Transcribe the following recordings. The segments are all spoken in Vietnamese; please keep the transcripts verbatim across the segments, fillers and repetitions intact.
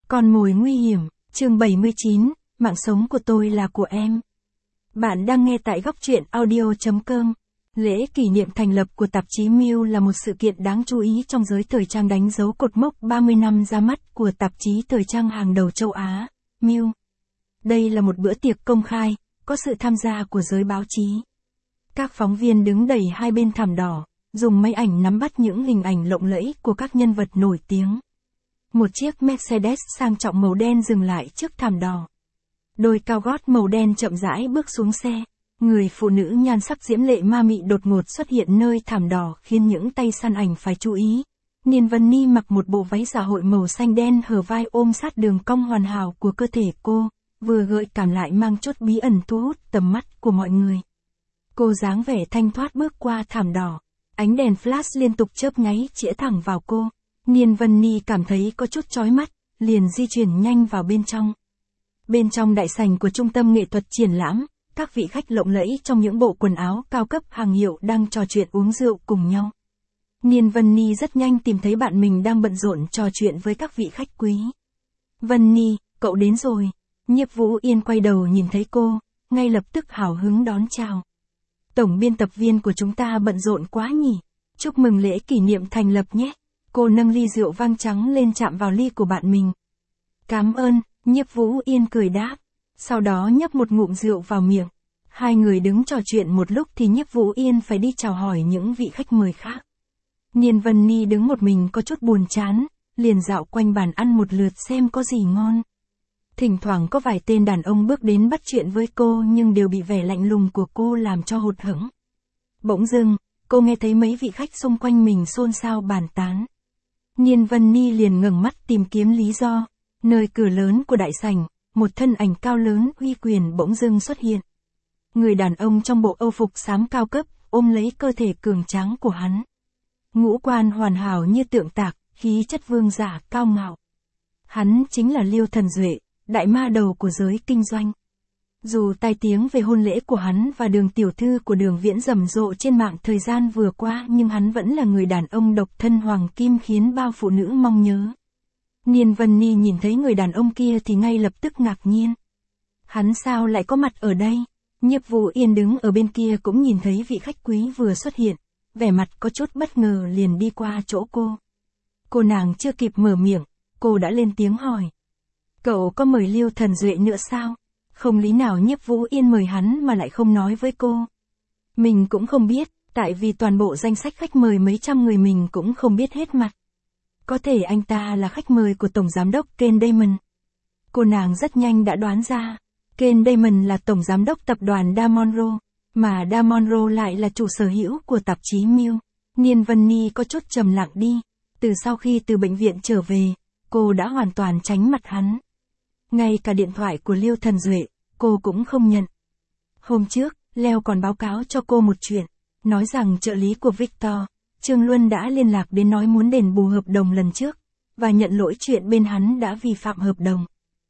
Con mồi nguy hiểm, chương bảy mươi chín, mạng sống của tôi là của em. Bạn đang nghe tại góc truyện audio chấm com. Lễ kỷ niệm thành lập của tạp chí Miu là một sự kiện đáng chú ý trong giới thời trang, đánh dấu cột mốc ba mươi năm ra mắt của tạp chí thời trang hàng đầu châu Á, Miu. Đây là một bữa tiệc công khai, có sự tham gia của giới báo chí. Các phóng viên đứng đầy hai bên thảm đỏ, dùng máy ảnh nắm bắt những hình ảnh lộng lẫy của các nhân vật nổi tiếng. Một chiếc Mercedes sang trọng màu đen dừng lại trước thảm đỏ. Đôi cao gót màu đen chậm rãi bước xuống xe. Người phụ nữ nhan sắc diễm lệ ma mị đột ngột xuất hiện nơi thảm đỏ khiến những tay săn ảnh phải chú ý. Niên Vân Ni mặc một bộ váy dạ hội màu xanh đen hở vai ôm sát đường cong hoàn hảo của cơ thể cô, vừa gợi cảm lại mang chút bí ẩn thu hút tầm mắt của mọi người. Cô dáng vẻ thanh thoát bước qua thảm đỏ. Ánh đèn flash liên tục chớp nháy chĩa thẳng vào cô. Niên Vân Ni cảm thấy có chút chói mắt, liền di chuyển nhanh vào bên trong. Bên trong đại sảnh của trung tâm nghệ thuật triển lãm, các vị khách lộng lẫy trong những bộ quần áo cao cấp hàng hiệu đang trò chuyện uống rượu cùng nhau. Niên Vân Ni rất nhanh tìm thấy bạn mình đang bận rộn trò chuyện với các vị khách quý. Vân Ni, cậu đến rồi. Nhiếp Vũ Yên quay đầu nhìn thấy cô, ngay lập tức hào hứng đón chào. Tổng biên tập viên của chúng ta bận rộn quá nhỉ. Chúc mừng lễ kỷ niệm thành lập nhé. Cô nâng ly rượu vang trắng lên chạm vào ly của bạn mình. Cảm ơn, Nhiếp Vũ Yên cười đáp. Sau đó nhấp một ngụm rượu vào miệng. Hai người đứng trò chuyện một lúc thì Nhiếp Vũ Yên phải đi chào hỏi những vị khách mời khác. Niên Vân Ni đứng một mình có chút buồn chán, liền dạo quanh bàn ăn một lượt xem có gì ngon. Thỉnh thoảng có vài tên đàn ông bước đến bắt chuyện với cô nhưng đều bị vẻ lạnh lùng của cô làm cho hụt hẫng. Bỗng dưng, cô nghe thấy mấy vị khách xung quanh mình xôn xao bàn tán. Niên Vân Ni liền ngẩng mắt tìm kiếm lý do. Nơi cửa lớn của đại sảnh, một thân ảnh cao lớn uy quyền bỗng dưng xuất hiện. Người đàn ông trong bộ âu phục xám cao cấp, ôm lấy cơ thể cường tráng của hắn. Ngũ quan hoàn hảo như tượng tạc, khí chất vương giả cao ngạo. Hắn chính là Liêu Thần Duệ, đại ma đầu của giới kinh doanh. Dù tai tiếng về hôn lễ của hắn và Đường tiểu thư của Đường Viễn rầm rộ trên mạng thời gian vừa qua, nhưng hắn vẫn là người đàn ông độc thân hoàng kim khiến bao phụ nữ mong nhớ. Niên Vân Ni nhìn thấy người đàn ông kia thì ngay lập tức ngạc nhiên. Hắn sao lại có mặt ở đây? Nhiếp Vũ Yên đứng ở bên kia cũng nhìn thấy vị khách quý vừa xuất hiện, vẻ mặt có chút bất ngờ liền đi qua chỗ cô. Cô nàng chưa kịp mở miệng, cô đã lên tiếng hỏi. Cậu có mời Liêu Thần Duệ nữa sao? Không lý nào Nhiếp Vũ Yên mời hắn mà lại không nói với cô. Mình cũng không biết, tại vì toàn bộ danh sách khách mời mấy trăm người mình cũng không biết hết mặt. Có thể anh ta là khách mời của Tổng Giám đốc Ken Damon. Cô nàng rất nhanh đã đoán ra. Ken Damon là Tổng Giám đốc tập đoàn Damonro, mà Damonro lại là chủ sở hữu của tạp chí Miu. Niên Vân Ni có chút trầm lặng đi. Từ sau khi từ bệnh viện trở về, cô đã hoàn toàn tránh mặt hắn. Ngay cả điện thoại của Liêu Thần Duệ, cô cũng không nhận. Hôm trước, Leo còn báo cáo cho cô một chuyện, nói rằng trợ lý của Victor, Trương Luân đã liên lạc đến nói muốn đền bù hợp đồng lần trước, và nhận lỗi chuyện bên hắn đã vi phạm hợp đồng.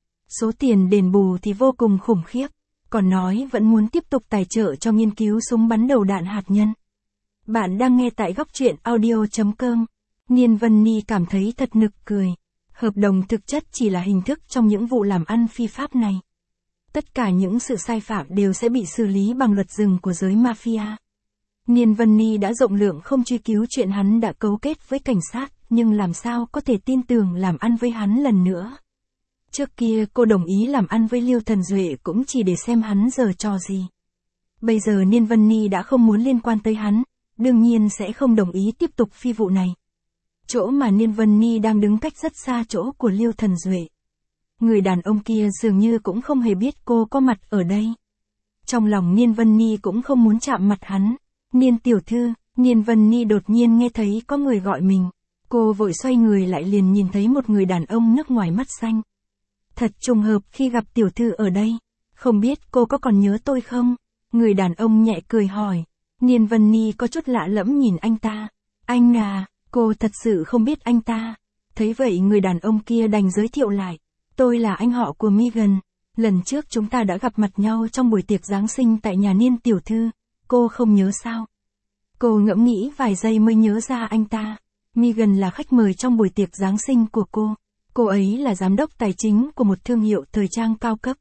Số tiền đền bù thì vô cùng khủng khiếp, còn nói vẫn muốn tiếp tục tài trợ cho nghiên cứu súng bắn đầu đạn hạt nhân. Bạn đang nghe tại góc truyện audio chấm com. Niên Vân Ni cảm thấy thật nực cười. Hợp đồng thực chất chỉ là hình thức trong những vụ làm ăn phi pháp này. Tất cả những sự sai phạm đều sẽ bị xử lý bằng luật rừng của giới mafia. Niên Vân Ni đã rộng lượng không truy cứu chuyện hắn đã cấu kết với cảnh sát, nhưng làm sao có thể tin tưởng làm ăn với hắn lần nữa. Trước kia cô đồng ý làm ăn với Liêu Thần Duệ cũng chỉ để xem hắn giở trò gì. Bây giờ Niên Vân Ni đã không muốn liên quan tới hắn, đương nhiên sẽ không đồng ý tiếp tục phi vụ này. Chỗ mà Niên Vân Ni đang đứng cách rất xa chỗ của Liêu Thần Duệ. Người đàn ông kia dường như cũng không hề biết cô có mặt ở đây. Trong lòng Niên Vân Ni cũng không muốn chạm mặt hắn. Niên tiểu thư, Niên Vân Ni đột nhiên nghe thấy có người gọi mình. Cô vội xoay người lại liền nhìn thấy một người đàn ông nước ngoài mắt xanh. Thật trùng hợp khi gặp tiểu thư ở đây. Không biết cô có còn nhớ tôi không? Người đàn ông nhẹ cười hỏi. Niên Vân Ni có chút lạ lẫm nhìn anh ta. Anh à, cô thật sự không biết anh ta. Thấy vậy người đàn ông kia đành giới thiệu lại. Tôi là anh họ của Megan. Lần trước chúng ta đã gặp mặt nhau trong buổi tiệc Giáng sinh tại nhà Niên tiểu thư. Cô không nhớ sao? Cô ngẫm nghĩ vài giây mới nhớ ra anh ta. Megan là khách mời trong buổi tiệc Giáng sinh của cô. Cô Cô ấy là giám đốc tài chính của một thương hiệu thời trang cao cấp.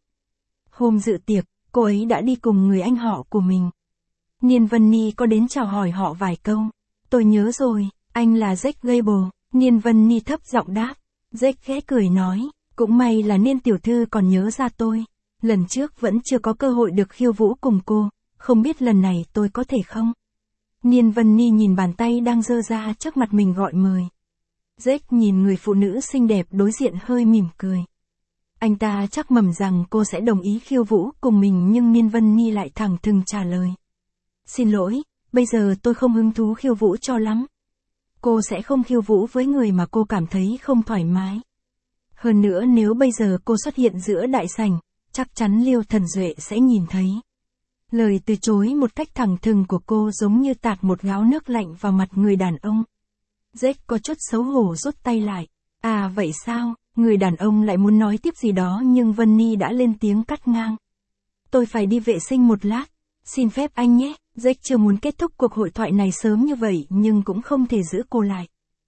Hôm dự tiệc, cô ấy đã đi cùng người anh họ của mình. Niên Vân Ni có đến chào hỏi họ vài câu. Tôi nhớ rồi, anh là Jack Gable. Niên Vân Ni thấp giọng đáp. Jack khẽ cười nói, cũng may là Niên tiểu thư còn nhớ ra tôi. Lần trước vẫn chưa có cơ hội được khiêu vũ cùng cô, không biết lần này tôi có thể không? Niên Vân Ni nhìn bàn tay đang giơ ra trước mặt mình gọi mời. Jack nhìn người phụ nữ xinh đẹp đối diện hơi mỉm cười. Anh ta chắc mầm rằng cô sẽ đồng ý khiêu vũ cùng mình nhưng Niên Vân Ni lại thẳng thừng trả lời. Xin lỗi, bây giờ tôi không hứng thú khiêu vũ cho lắm. Cô sẽ không khiêu vũ với người mà cô cảm thấy không thoải mái. Hơn nữa nếu bây giờ cô xuất hiện giữa đại sảnh, chắc chắn Liêu Thần Duệ sẽ nhìn thấy. Lời từ chối một cách thẳng thừng của cô giống như tạt một gáo nước lạnh vào mặt người đàn ông. Jack có chút xấu hổ rút tay lại. À vậy sao, người đàn ông lại muốn nói tiếp gì đó nhưng Vân Ni đã lên tiếng cắt ngang. Tôi phải đi vệ sinh một lát, xin phép anh nhé. Jack chưa muốn kết thúc cuộc hội thoại này sớm như vậy nhưng cũng không thể giữ cô lại.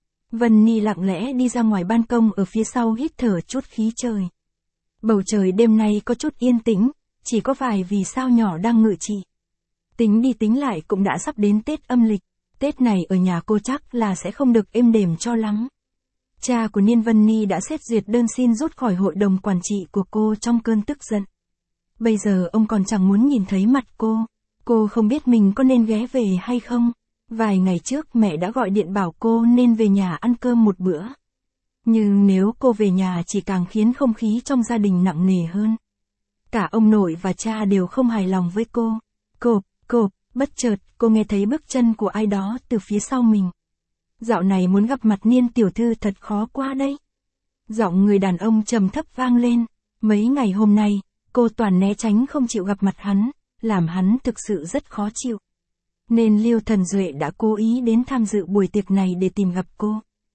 Vân Ni lặng lẽ đi ra ngoài ban công ở phía sau hít thở chút khí trời. Bầu trời đêm nay có chút yên tĩnh, chỉ có vài vì sao nhỏ đang ngự trị. Tính đi tính lại cũng đã sắp đến Tết âm lịch, Tết này ở nhà cô chắc là sẽ không được êm đềm cho lắm. Cha của Niên Vân Ni đã xét duyệt đơn xin rút khỏi hội đồng quản trị của cô trong cơn tức giận. Bây giờ ông còn chẳng muốn nhìn thấy mặt cô, cô không biết mình có nên ghé về hay không. Vài ngày trước mẹ đã gọi điện bảo cô nên về nhà ăn cơm một bữa. Nhưng nếu cô về nhà chỉ càng khiến không khí trong gia đình nặng nề hơn. Cả ông nội và cha đều không hài lòng với cô. Cộp, cộp, bất chợt cô nghe thấy bước chân của ai đó từ phía sau mình. Dạo này muốn gặp mặt Niên tiểu thư thật khó quá đấy. Giọng người đàn ông trầm thấp vang lên. Mấy ngày hôm nay, cô toàn né tránh không chịu gặp mặt hắn, làm hắn thực sự rất khó chịu. Nên Liêu Thần Duệ đã cố ý đến tham dự buổi tiệc này để tìm gặp cô.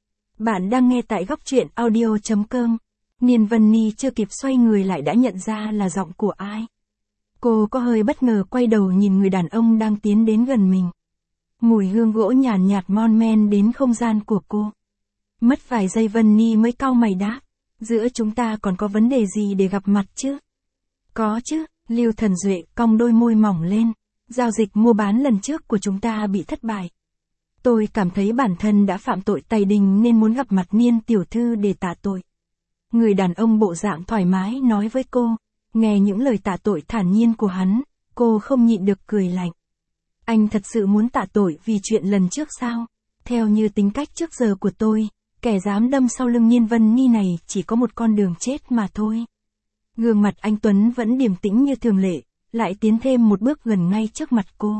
Bạn đang nghe tại góc truyện audio chấm com. Niên Vân Ni chưa kịp xoay người lại đã nhận ra là giọng của ai. Cô có hơi bất ngờ quay đầu nhìn người đàn ông đang tiến đến gần mình. Mùi hương gỗ nhàn nhạt mon men đến không gian của cô. Mất vài giây Vân Ni mới cau mày đáp. Giữa chúng ta còn có vấn đề gì để gặp mặt chứ? Có chứ, Liêu Thần Duệ cong đôi môi mỏng lên. Giao dịch mua bán lần trước của chúng ta bị thất bại. Tôi cảm thấy bản thân đã phạm tội tày đình nên muốn gặp mặt Niên tiểu thư để tạ tội. Người đàn ông bộ dạng thoải mái nói với cô. Nghe những lời tạ tội thản nhiên của hắn, cô không nhịn được cười lạnh. Anh thật sự muốn tạ tội vì chuyện lần trước sao? Theo như tính cách trước giờ của tôi, kẻ dám đâm sau lưng Niên Vân Ni này chỉ có một con đường chết mà thôi. Gương mặt anh Tuấn vẫn điềm tĩnh như thường lệ, lại tiến thêm một bước gần ngay trước mặt cô.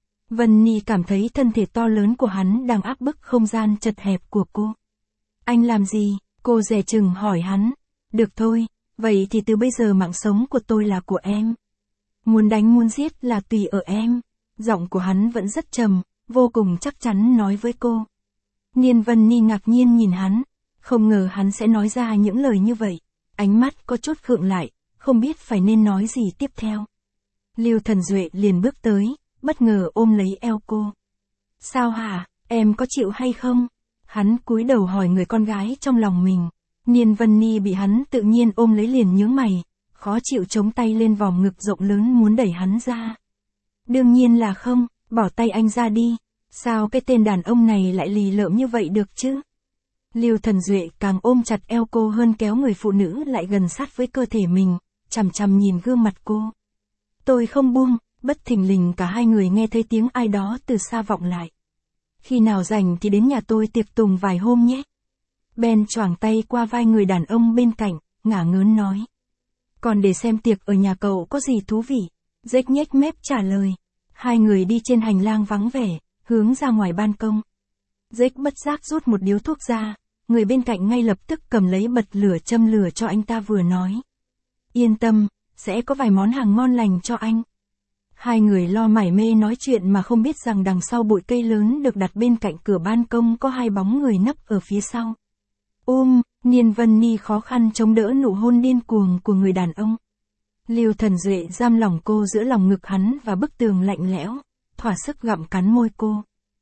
Vân Ni cảm thấy thân thể to lớn của hắn đang áp bức không gian chật hẹp của cô. Anh làm gì? Cô dè chừng hỏi hắn. Được thôi, vậy thì từ bây giờ mạng sống của tôi là của em. Muốn đánh muốn giết là tùy ở em. Giọng của hắn vẫn rất trầm, vô cùng chắc chắn nói với cô. Niên Vân Ni ngạc nhiên nhìn hắn, không ngờ hắn sẽ nói ra những lời như vậy. Ánh mắt có chút khựng lại, không biết phải nên nói gì tiếp theo. Liêu Thần Duệ liền bước tới, bất ngờ ôm lấy eo cô. Sao hả, em có chịu hay không? Hắn cúi đầu hỏi người con gái trong lòng mình. Niên Vân Ni bị hắn tự nhiên ôm lấy liền nhướng mày, khó chịu chống tay lên vòng ngực rộng lớn muốn đẩy hắn ra. Đương nhiên là không, bỏ tay anh ra đi. Sao cái tên đàn ông này lại lì lợm như vậy được chứ? Liêu Thần Duệ càng ôm chặt eo cô hơn kéo người phụ nữ lại gần sát với cơ thể mình, chằm chằm nhìn gương mặt cô. Tôi không buông, bất thình lình cả hai người nghe thấy tiếng ai đó từ xa vọng lại. Khi nào rảnh thì đến nhà tôi tiệc tùng vài hôm nhé. Ben choàng tay qua vai người đàn ông bên cạnh, ngả ngớn nói. Còn để xem tiệc ở nhà cậu có gì thú vị? Jack nhếch mép trả lời. Hai người đi trên hành lang vắng vẻ, hướng ra ngoài ban công. Jack bất giác rút một điếu thuốc ra, người bên cạnh ngay lập tức cầm lấy bật lửa châm lửa cho anh ta vừa nói. Yên tâm, sẽ có vài món hàng ngon lành cho anh. Hai người lo mải mê nói chuyện mà không biết rằng đằng sau bụi cây lớn được đặt bên cạnh cửa ban công có hai bóng người nấp ở phía sau. Ôm, Niên Vân Ni khó khăn chống đỡ nụ hôn điên cuồng của người đàn ông. Liêu Thần Duệ giam lỏng cô giữa lòng ngực hắn và bức tường lạnh lẽo, thỏa sức gặm cắn môi cô.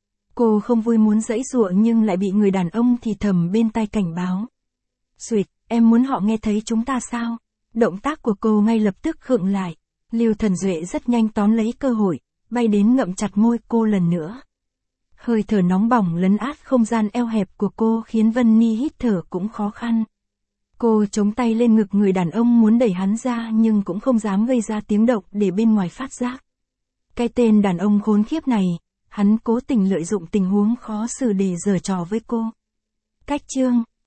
Cô không vui muốn giãy giụa nhưng lại bị người đàn ông thì thầm bên tai cảnh báo. Suyệt, Em muốn họ nghe thấy chúng ta sao? Động tác của cô ngay lập tức khựng lại. Lưu Thần Duệ rất nhanh tóm lấy cơ hội, bay đến ngậm chặt môi cô lần nữa. Hơi thở nóng bỏng lấn át không gian eo hẹp của cô khiến Vân Ni hít thở cũng khó khăn. Cô chống tay lên ngực người đàn ông muốn đẩy hắn ra nhưng cũng không dám gây ra tiếng động để bên ngoài phát giác. Cái tên đàn ông khốn khiếp này, hắn cố tình lợi dụng tình huống khó xử để giở trò với cô. Cách chương